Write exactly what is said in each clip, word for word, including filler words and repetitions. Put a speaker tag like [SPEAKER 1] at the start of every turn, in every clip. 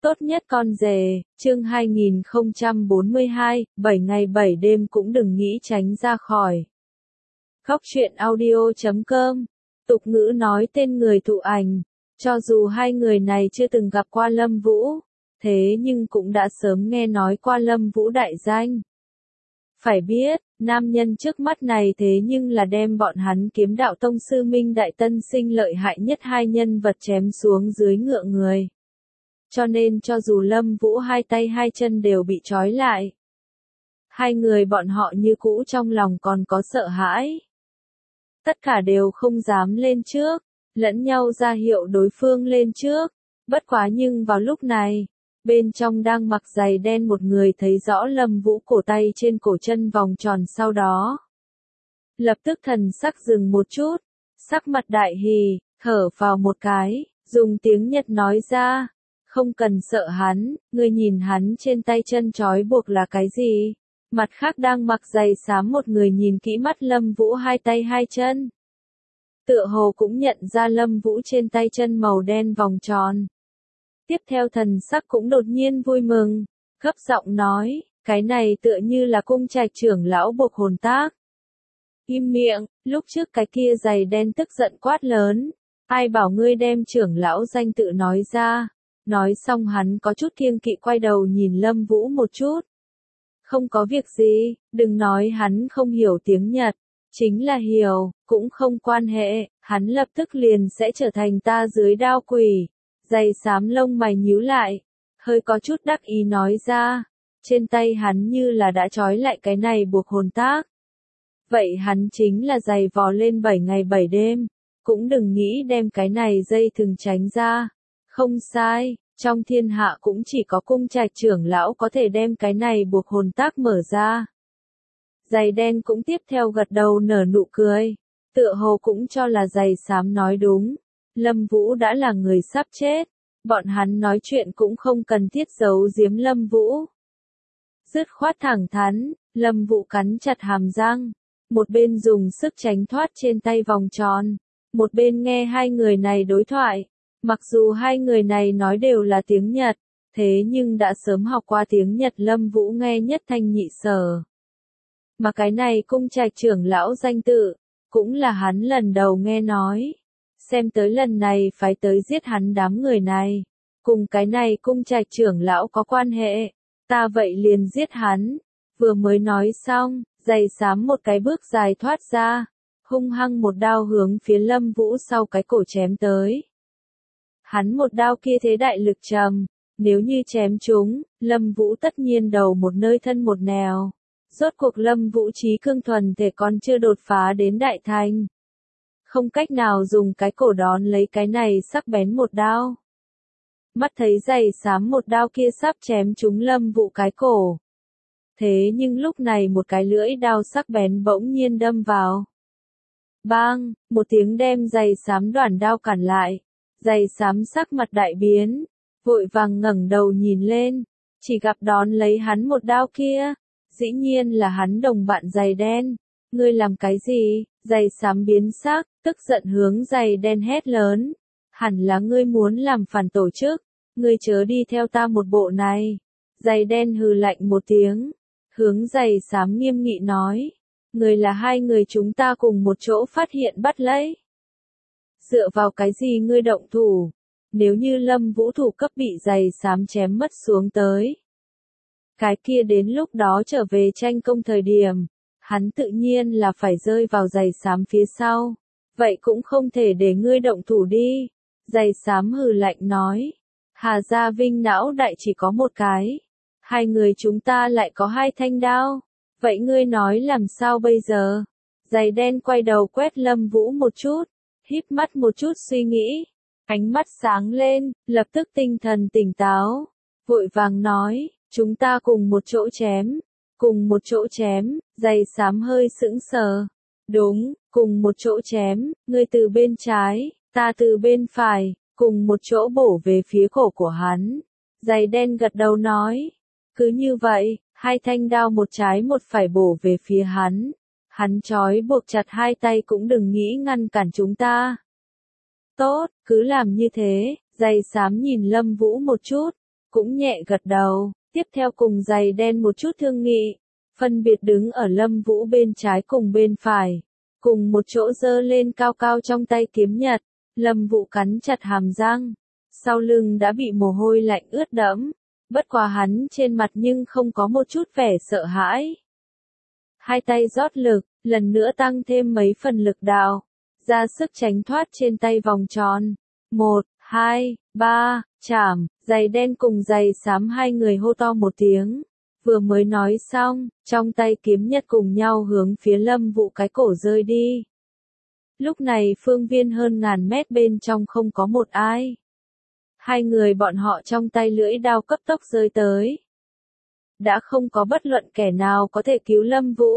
[SPEAKER 1] Tốt nhất con rể, chương hai nghìn không trăm bốn mươi hai, bảy ngày bảy đêm cũng đừng nghĩ tránh ra khỏi. Góc truyện audio chấm com, tục ngữ nói tên người thụ ảnh, cho dù hai người này chưa từng gặp qua Lâm Vũ, thế nhưng cũng đã sớm nghe nói qua Lâm Vũ đại danh. Phải biết, nam nhân trước mắt này thế nhưng là đem bọn hắn Kiếm Đạo Tông sư Minh Đại Tân Sinh lợi hại nhất hai nhân vật chém xuống dưới ngựa người. Cho nên cho dù Lâm Vũ hai tay hai chân đều bị trói lại, hai người bọn họ như cũ trong lòng còn có sợ hãi. Tất cả đều không dám lên trước, lẫn nhau ra hiệu đối phương lên trước. Bất quá nhưng vào lúc này, bên trong đang mặc giày đen một người thấy rõ Lâm Vũ cổ tay trên cổ chân vòng tròn sau đó. Lập tức thần sắc dừng một chút, sắc mặt đại hỉ, thở vào một cái, dùng tiếng Nhật nói ra. Không cần sợ hắn, ngươi nhìn hắn trên tay chân trói buộc là cái gì? Mặt khác đang mặc giày xám một người nhìn kỹ mắt Lâm Vũ hai tay hai chân. Tựa hồ cũng nhận ra Lâm Vũ trên tay chân màu đen vòng tròn. Tiếp theo thần sắc cũng đột nhiên vui mừng, gấp giọng nói, cái này tựa như là cung trạch trưởng lão buộc hồn tác. Im miệng, lúc trước cái kia giày đen tức giận quát lớn, ai bảo ngươi đem trưởng lão danh tự nói ra. Nói xong hắn có chút kiêng kỵ quay đầu nhìn Lâm Vũ một chút. Không có việc gì, đừng nói hắn không hiểu tiếng Nhật, chính là hiểu, cũng không quan hệ, hắn lập tức liền sẽ trở thành ta dưới đao quỷ. Giày xám lông mày nhíu lại, hơi có chút đắc ý nói ra, trên tay hắn như là đã trói lại cái này buộc hồn tác. Vậy hắn chính là giày vò lên bảy ngày bảy đêm, cũng đừng nghĩ đem cái này dây thừng tránh ra. Không sai, trong thiên hạ cũng chỉ có cung trạch trưởng lão có thể đem cái này buộc hồn tác mở ra. Giày đen cũng tiếp theo gật đầu nở nụ cười, tựa hồ cũng cho là giày xám nói đúng. Lâm Vũ đã là người sắp chết, bọn hắn nói chuyện cũng không cần thiết giấu giếm Lâm Vũ. Dứt khoát thẳng thắn, Lâm Vũ cắn chặt hàm răng, một bên dùng sức tránh thoát trên tay vòng tròn, một bên nghe hai người này đối thoại. Mặc dù hai người này nói đều là tiếng Nhật, thế nhưng đã sớm học qua tiếng Nhật Lâm Vũ nghe nhất thanh nhị sở. Mà cái này cung trạch trưởng lão danh tự, cũng là hắn lần đầu nghe nói. Xem tới lần này phải tới giết hắn đám người này, cùng cái này cung trạch trưởng lão có quan hệ, ta vậy liền giết hắn. Vừa mới nói xong, giày xám một cái bước dài thoát ra, hung hăng một đao hướng phía Lâm Vũ sau cái cổ chém tới. Hắn một đao kia thế đại lực trầm, nếu như chém trúng, Lâm Vũ tất nhiên đầu một nơi thân một nẻo. Rốt cuộc Lâm Vũ trí cương thuần thể còn chưa đột phá đến đại thành. Không cách nào dùng cái cổ đón lấy cái này sắc bén một đao. Mắt thấy giày xám một đao kia sắp chém trúng Lâm Vũ cái cổ. Thế nhưng lúc này một cái lưỡi đao sắc bén bỗng nhiên đâm vào. Bang, một tiếng đem giày xám đoạn đao cản lại. Giày xám sắc mặt đại biến, vội vàng ngẩng đầu nhìn lên, chỉ gặp đón lấy hắn một đao kia, dĩ nhiên là hắn đồng bạn giày đen. Ngươi làm cái gì? Giày xám biến sắc, tức giận hướng giày đen hét lớn, hẳn là ngươi muốn làm phản tổ chức, ngươi chớ đi theo ta một bộ này. Giày đen hừ lạnh một tiếng, hướng giày xám nghiêm nghị nói, ngươi là hai người chúng ta cùng một chỗ phát hiện bắt lấy. Dựa vào cái gì ngươi động thủ? Nếu như Lâm Vũ thủ cấp bị giày xám chém mất xuống tới, cái kia đến lúc đó trở về tranh công thời điểm, hắn tự nhiên là phải rơi vào giày xám phía sau. Vậy cũng không thể để ngươi động thủ đi. Giày xám hừ lạnh nói, Hà Gia Vinh não đại chỉ có một cái, hai người chúng ta lại có hai thanh đao. Vậy ngươi nói làm sao bây giờ? Giày đen quay đầu quét Lâm Vũ một chút, híp mắt một chút suy nghĩ, ánh mắt sáng lên, lập tức tinh thần tỉnh táo, vội vàng nói, chúng ta cùng một chỗ chém, cùng một chỗ chém. Giày xám hơi sững sờ, đúng, cùng một chỗ chém, ngươi từ bên trái, ta từ bên phải, cùng một chỗ bổ về phía cổ của hắn. Giày đen gật đầu nói, cứ như vậy, hai thanh đao một trái một phải bổ về phía hắn. Hắn trói buộc chặt hai tay cũng đừng nghĩ ngăn cản chúng ta. Tốt, cứ làm như thế. Giày xám nhìn Lâm Vũ một chút, cũng nhẹ gật đầu, tiếp theo cùng giày đen một chút thương nghị, phân biệt đứng ở Lâm Vũ bên trái cùng bên phải, cùng một chỗ giơ lên cao cao trong tay kiếm nhật. Lâm Vũ cắn chặt hàm răng, sau lưng đã bị mồ hôi lạnh ướt đẫm, bất quá hắn trên mặt nhưng không có một chút vẻ sợ hãi. Hai tay rót lực, lần nữa tăng thêm mấy phần lực đạo, ra sức tránh thoát trên tay vòng tròn. Một, hai, ba, chảm, giày đen cùng giày xám hai người hô to một tiếng. Vừa mới nói xong, trong tay kiếm nhật cùng nhau hướng phía Lâm Vũ cái cổ rơi đi. Lúc này phương viên hơn ngàn mét bên trong không có một ai. Hai người bọn họ trong tay lưỡi đao cấp tốc rơi tới. Đã không có bất luận kẻ nào có thể cứu Lâm Vũ.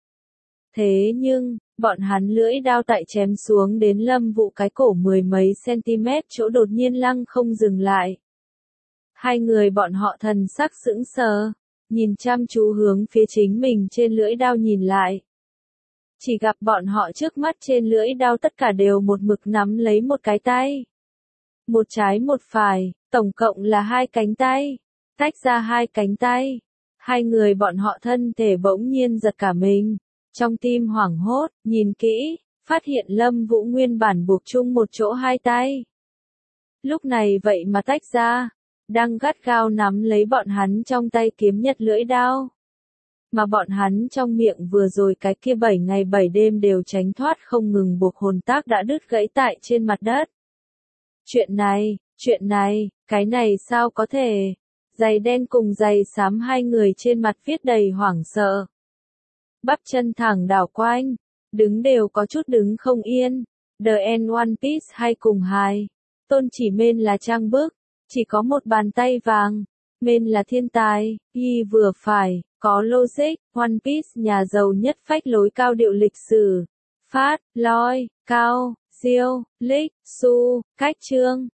[SPEAKER 1] Thế nhưng, bọn hắn lưỡi đao tại chém xuống đến Lâm Vũ cái cổ mười mấy cm chỗ đột nhiên lăng không dừng lại. Hai người bọn họ thần sắc sững sờ, nhìn chăm chú hướng phía chính mình trên lưỡi đao nhìn lại. Chỉ gặp bọn họ trước mắt trên lưỡi đao tất cả đều một mực nắm lấy một cái tay. Một trái một phải, tổng cộng là hai cánh tay. Tách ra hai cánh tay. Hai người bọn họ thân thể bỗng nhiên giật cả mình. Trong tim hoảng hốt, nhìn kỹ, phát hiện Lâm Vũ nguyên bản buộc chung một chỗ hai tay. Lúc này vậy mà tách ra, đang gắt gao nắm lấy bọn hắn trong tay kiếm nhật lưỡi đao. Mà bọn hắn trong miệng vừa rồi cái kia bảy ngày bảy đêm đều tránh thoát không ngừng buộc hồn tác đã đứt gãy tại trên mặt đất. Chuyện này, chuyện này, cái này sao có thể? Giày đen cùng giày xám hai người trên mặt viết đầy hoảng sợ. Bắp chân thẳng đảo quanh, đứng đều có chút đứng không yên. The End One Piece hay cùng hai. Tôn chỉ men là trang bức, chỉ có một bàn tay vàng. Men là thiên tài, y vừa phải, có logic, One Piece nhà giàu nhất phách lối cao điệu lịch sử. Phát, loi, cao, siêu, lịch, su, cách chương.